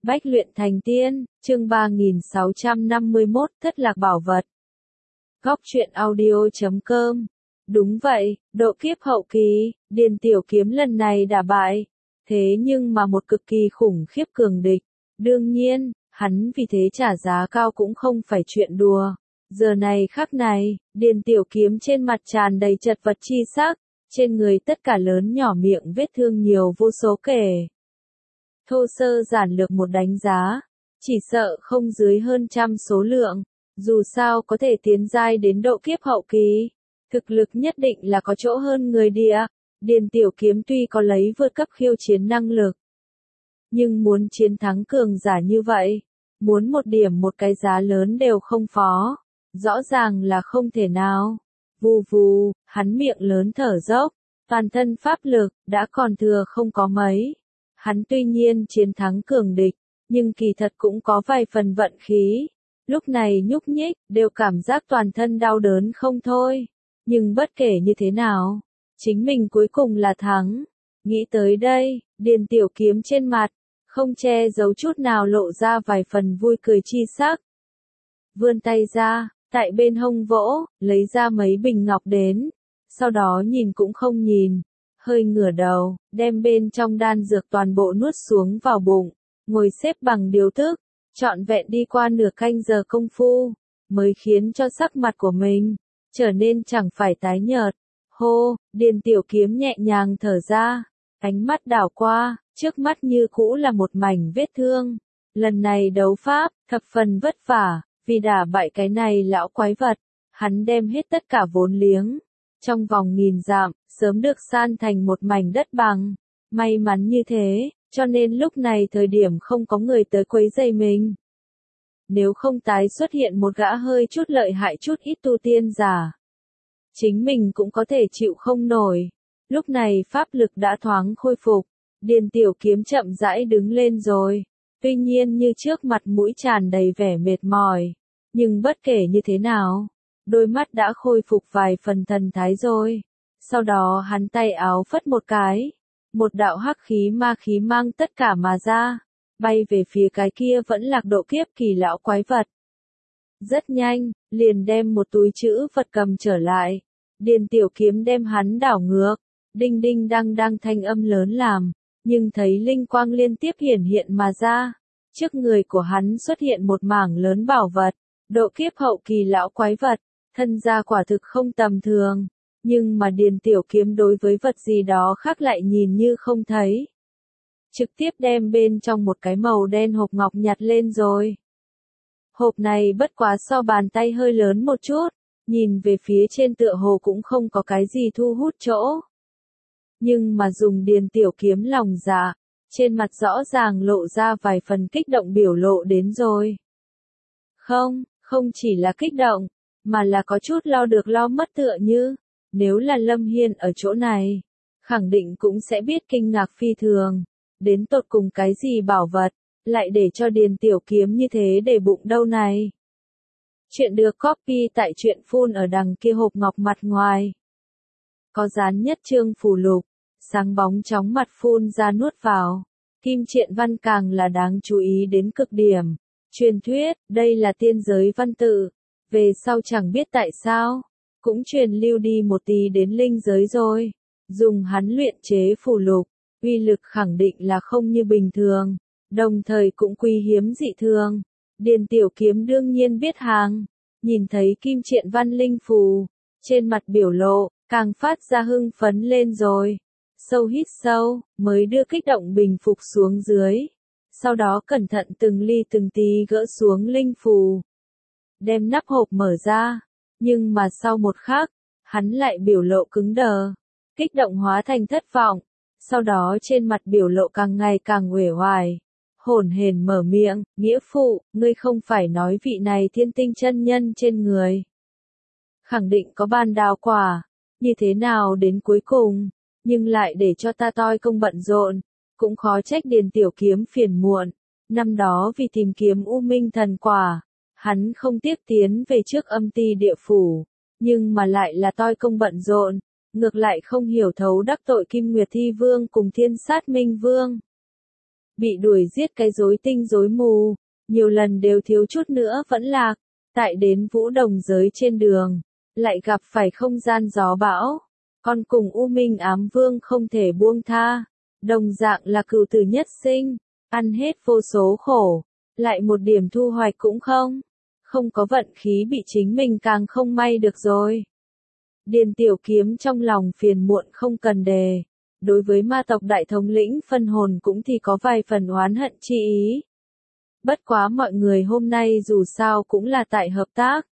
Bách luyện thành tiên, chương 3651, thất lạc bảo vật. Góc truyện audio.com. Đúng vậy, độ kiếp hậu kỳ, Điền Tiểu Kiếm lần này đã bại. Thế nhưng mà một cực kỳ khủng khiếp cường địch. Đương nhiên, hắn vì thế trả giá cao cũng không phải chuyện đùa. Giờ này khắc này, Điền Tiểu Kiếm trên mặt tràn đầy chật vật chi sắc, trên người tất cả lớn nhỏ miệng vết thương nhiều vô số kể. Thô sơ giản lược một đánh giá, chỉ sợ không dưới hơn trăm số lượng, dù sao có thể tiến giai đến độ kiếp hậu kỳ, thực lực nhất định là có chỗ hơn người địa. Điền Tiểu Kiếm tuy có lấy vượt cấp khiêu chiến năng lực, nhưng muốn chiến thắng cường giả như vậy, muốn một điểm một cái giá lớn đều không phó, rõ ràng là không thể nào. Vù vù, hắn miệng lớn thở dốc, toàn thân pháp lực đã còn thừa không có mấy. Hắn tuy nhiên chiến thắng cường địch, nhưng kỳ thật cũng có vài phần vận khí. Lúc này nhúc nhích, đều cảm giác toàn thân đau đớn không thôi. Nhưng bất kể như thế nào, chính mình cuối cùng là thắng. Nghĩ tới đây, Điền Tiểu Kiếm trên mặt, không che giấu chút nào lộ ra vài phần vui cười chi sắc. Vươn tay ra, tại bên hông vỗ, lấy ra mấy bình ngọc đến. Sau đó nhìn cũng không nhìn. Hơi ngửa đầu, đem bên trong đan dược toàn bộ nuốt xuống vào bụng, ngồi xếp bằng điều tức, trọn vẹn đi qua nửa canh giờ công phu, mới khiến cho sắc mặt của mình trở nên chẳng phải tái nhợt. Hô, Điền Tiểu Kiếm nhẹ nhàng thở ra, ánh mắt đảo qua, trước mắt như cũ là một mảnh vết thương. Lần này đấu pháp, thập phần vất vả, vì đả bại cái này lão quái vật, hắn đem hết tất cả vốn liếng. Trong vòng nghìn dặm, sớm được san thành một mảnh đất bằng. May mắn như thế, cho nên lúc này thời điểm không có người tới quấy rầy mình. Nếu không tái xuất hiện một gã hơi chút lợi hại chút ít tu tiên giả, chính mình cũng có thể chịu không nổi. Lúc này pháp lực đã thoáng khôi phục, Điền Tiểu Kiếm chậm rãi đứng lên rồi. Tuy nhiên như trước mặt mũi tràn đầy vẻ mệt mỏi, nhưng bất kể như thế nào, đôi mắt đã khôi phục vài phần thần thái rồi. Sau đó hắn tay áo phất một cái, một đạo hắc khí ma khí mang tất cả mà ra, bay về phía cái kia vẫn lạc độ kiếp kỳ lão quái vật. Rất nhanh, liền đem một túi trữ vật cầm trở lại. Điền Tiểu Kiếm đem hắn đảo ngược, đinh đinh đang đang thanh âm lớn làm, nhưng thấy linh quang liên tiếp hiển hiện mà ra. Trước người của hắn xuất hiện một mảng lớn bảo vật, độ kiếp hậu kỳ lão quái vật. Thân gia quả thực không tầm thường, nhưng mà Điền Tiểu Kiếm đối với vật gì đó khác lại nhìn như không thấy. Trực tiếp đem bên trong một cái màu đen hộp ngọc nhặt lên rồi. Hộp này bất quá so bàn tay hơi lớn một chút, nhìn về phía trên tựa hồ cũng không có cái gì thu hút chỗ. Nhưng mà dùng Điền Tiểu Kiếm lòng dạ, trên mặt rõ ràng lộ ra vài phần kích động biểu lộ đến rồi. Không chỉ là kích động, mà là có chút lo được lo mất tựa như, nếu là Lâm Hiên ở chỗ này, khẳng định cũng sẽ biết kinh ngạc phi thường, đến tột cùng cái gì bảo vật, lại để cho Điền Tiểu Kiếm như thế để bụng đâu này. Chuyện được copy tại truyện phun ở đằng kia hộp ngọc mặt ngoài. Có dán nhất chương phù lục, sáng bóng chóng mặt phun ra nuốt vào, kim triện văn càng là đáng chú ý đến cực điểm. Truyền thuyết, đây là tiên giới văn tự. Về sau chẳng biết tại sao, cũng truyền lưu đi một tí đến linh giới rồi. Dùng hắn luyện chế phù lục, uy lực khẳng định là không như bình thường, đồng thời cũng quý hiếm dị thường. Điền Tiểu Kiếm đương nhiên biết hàng, nhìn thấy kim triện văn linh phù, trên mặt biểu lộ, càng phát ra hưng phấn lên rồi. Sâu hít sâu, mới đưa kích động bình phục xuống dưới. Sau đó cẩn thận từng ly từng tí gỡ xuống linh phù, đem nắp hộp mở ra, nhưng mà sau một khắc, hắn lại biểu lộ cứng đờ, kích động hóa thành thất vọng, sau đó trên mặt biểu lộ càng ngày càng uể oải, hổn hển mở miệng, nghĩa phụ, ngươi không phải nói vị này thiên tinh chân nhân trên người khẳng định có ban đào quả, như thế nào đến cuối cùng, nhưng lại để cho ta toi công bận rộn, cũng khó trách Điền Tiểu Kiếm phiền muộn, năm đó vì tìm kiếm U Minh thần quả. Hắn không tiếc tiến về trước âm ti địa phủ, nhưng mà lại là toi công bận rộn, ngược lại không hiểu thấu đắc tội Kim Nguyệt Thi Vương cùng Thiên Sát Minh Vương. bị đuổi giết cái rối tinh rối mù, nhiều lần đều thiếu chút nữa vẫn lạc, tại đến Vũ Đồng giới trên đường, lại gặp phải không gian gió bão, còn cùng U Minh Ám Vương không thể buông tha, đồng dạng là cửu tử nhất sinh, ăn hết vô số khổ, lại một điểm thu hoạch cũng không có vận khí bị chính mình càng không may được rồi. Điền Tiểu Kiếm trong lòng phiền muộn không cần đề, đối với ma tộc đại thống lĩnh phân hồn cũng thì có vài phần oán hận chi ý. Bất quá mọi người hôm nay dù sao cũng là tại hợp tác.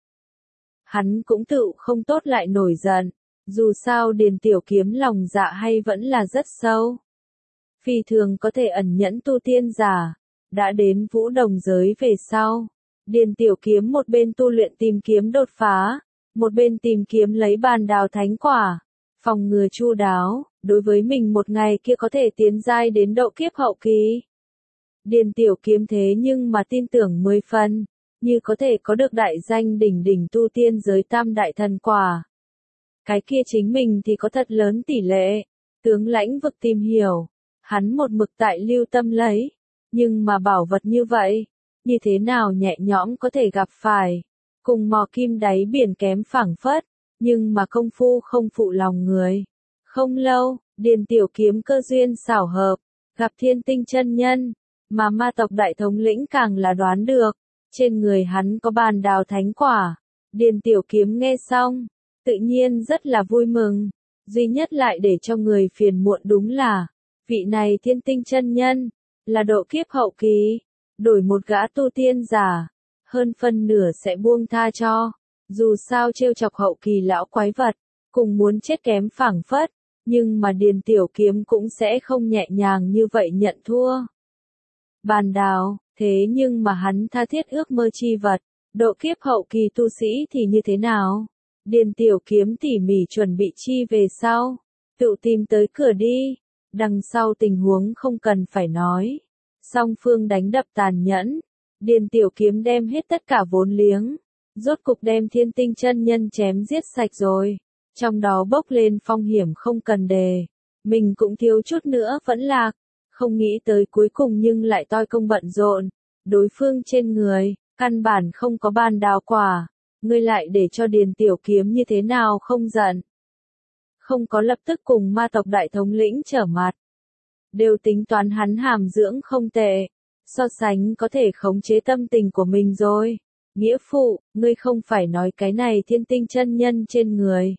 Hắn cũng tự không tốt lại nổi giận, dù sao Điền Tiểu Kiếm lòng dạ hay vẫn là rất sâu. Phi thường có thể ẩn nhẫn tu tiên giả, đã đến Vũ Đồng giới về sau. Điền Tiểu Kiếm một bên tu luyện tìm kiếm đột phá, một bên tìm kiếm lấy bàn đào thánh quả, phòng ngừa chu đáo, đối với mình một ngày kia có thể tiến giai đến độ kiếp hậu kỳ. Điền Tiểu Kiếm thế nhưng mà tin tưởng 10 phần, như có thể có được đại danh đỉnh đỉnh tu tiên giới tam đại thần quả. Cái kia chính mình thì có thật lớn tỷ lệ, tướng lãnh vực tìm hiểu, hắn một mực tại lưu tâm lấy, nhưng mà bảo vật như vậy, như thế nào nhẹ nhõm có thể gặp phải, cùng mò kim đáy biển kém phảng phất, nhưng mà công phu không phụ lòng người. Không lâu, Điền Tiểu Kiếm cơ duyên xảo hợp, gặp Thiên Tinh chân nhân, mà ma tộc đại thống lĩnh càng là đoán được, trên người hắn có bàn đào thánh quả. Điền Tiểu Kiếm nghe xong, tự nhiên rất là vui mừng, duy nhất lại để cho người phiền muộn đúng là, vị này Thiên Tinh chân nhân, là độ kiếp hậu kỳ, đổi một gã tu tiên giả, hơn phân nửa sẽ buông tha cho, dù sao trêu chọc hậu kỳ lão quái vật, cùng muốn chết kém phảng phất, nhưng mà Điền Tiểu Kiếm cũng sẽ không nhẹ nhàng như vậy nhận thua. Bàn đào, thế nhưng mà hắn tha thiết ước mơ chi vật, độ kiếp hậu kỳ tu sĩ thì như thế nào? Điền Tiểu Kiếm tỉ mỉ chuẩn bị chi về sau, tự tìm tới cửa đi, đằng sau tình huống không cần phải nói. Song phương đánh đập tàn nhẫn, Điền Tiểu Kiếm đem hết tất cả vốn liếng, rốt cục đem Thiên Tinh chân nhân chém giết sạch rồi, trong đó bốc lên phong hiểm không cần đề, mình cũng thiếu chút nữa vẫn lạc, không nghĩ tới cuối cùng nhưng lại toi công bận rộn, đối phương trên người, căn bản không có bàn đào quả, ngươi lại để cho Điền Tiểu Kiếm như thế nào không giận. Không có lập tức cùng ma tộc đại thống lĩnh trở mặt, đều tính toán hắn hàm dưỡng không tệ, so sánh có thể khống chế tâm tình của mình rồi. Nghĩa phụ, ngươi không phải nói cái này Thiên Tinh chân nhân trên người.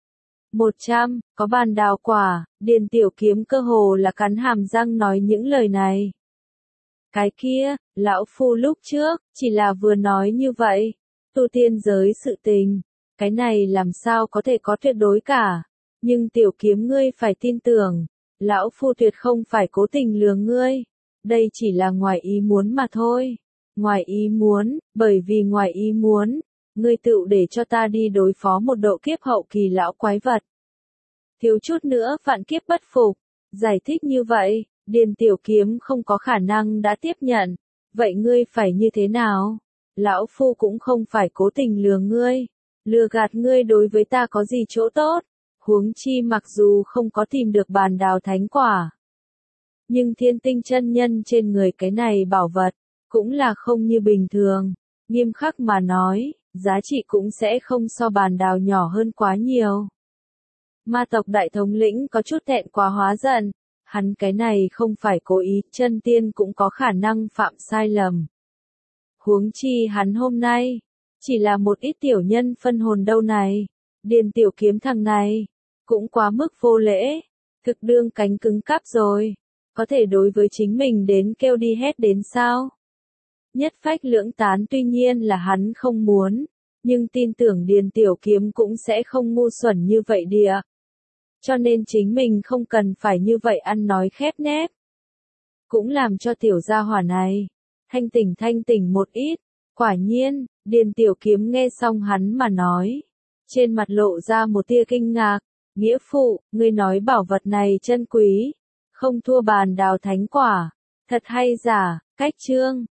100, có bàn đào quả, Điền Tiểu Kiếm cơ hồ là cắn hàm răng nói những lời này. Cái kia, lão phu lúc trước, chỉ là vừa nói như vậy, tu tiên giới sự tình, cái này làm sao có thể có tuyệt đối cả, nhưng Tiểu Kiếm ngươi phải tin tưởng, lão phu tuyệt không phải cố tình lừa ngươi, đây chỉ là ngoài ý muốn mà thôi. Ngoài ý muốn, bởi vì ngoài ý muốn, ngươi tự để cho ta đi đối phó một độ kiếp hậu kỳ lão quái vật. Thiếu chút nữa vạn kiếp bất phục, giải thích như vậy, Điền Tiểu Kiếm không có khả năng đã tiếp nhận, vậy ngươi phải như thế nào? Lão phu cũng không phải cố tình lừa gạt ngươi đối với ta có gì chỗ tốt, huống chi mặc dù không có tìm được bàn đào thánh quả. Nhưng Thiên Tinh chân nhân trên người cái này bảo vật, cũng là không như bình thường, nghiêm khắc mà nói, giá trị cũng sẽ không so bàn đào nhỏ hơn quá nhiều. Ma tộc đại thống lĩnh có chút thẹn quá hóa giận, hắn cái này không phải cố ý, chân tiên cũng có khả năng phạm sai lầm. Huống chi hắn hôm nay, chỉ là một ít tiểu nhân phân hồn đâu này, Điền Tiểu Kiếm thằng này, cũng quá mức vô lễ, thực đương cánh cứng cáp rồi, có thể đối với chính mình đến kêu đi hét đến sao? Nhất phách lưỡng tán tuy nhiên là hắn không muốn, nhưng tin tưởng Điền Tiểu Kiếm cũng sẽ không ngu xuẩn như vậy địa. Cho nên chính mình không cần phải như vậy ăn nói khép nép. Cũng làm cho tiểu gia hỏa này, thanh tỉnh một ít. Quả nhiên, Điền Tiểu Kiếm nghe xong hắn mà nói. Trên mặt lộ ra một tia kinh ngạc, nghĩa phụ, ngươi nói bảo vật này chân quý, không thua bàn đào thánh quả, thật hay giả, cách chương.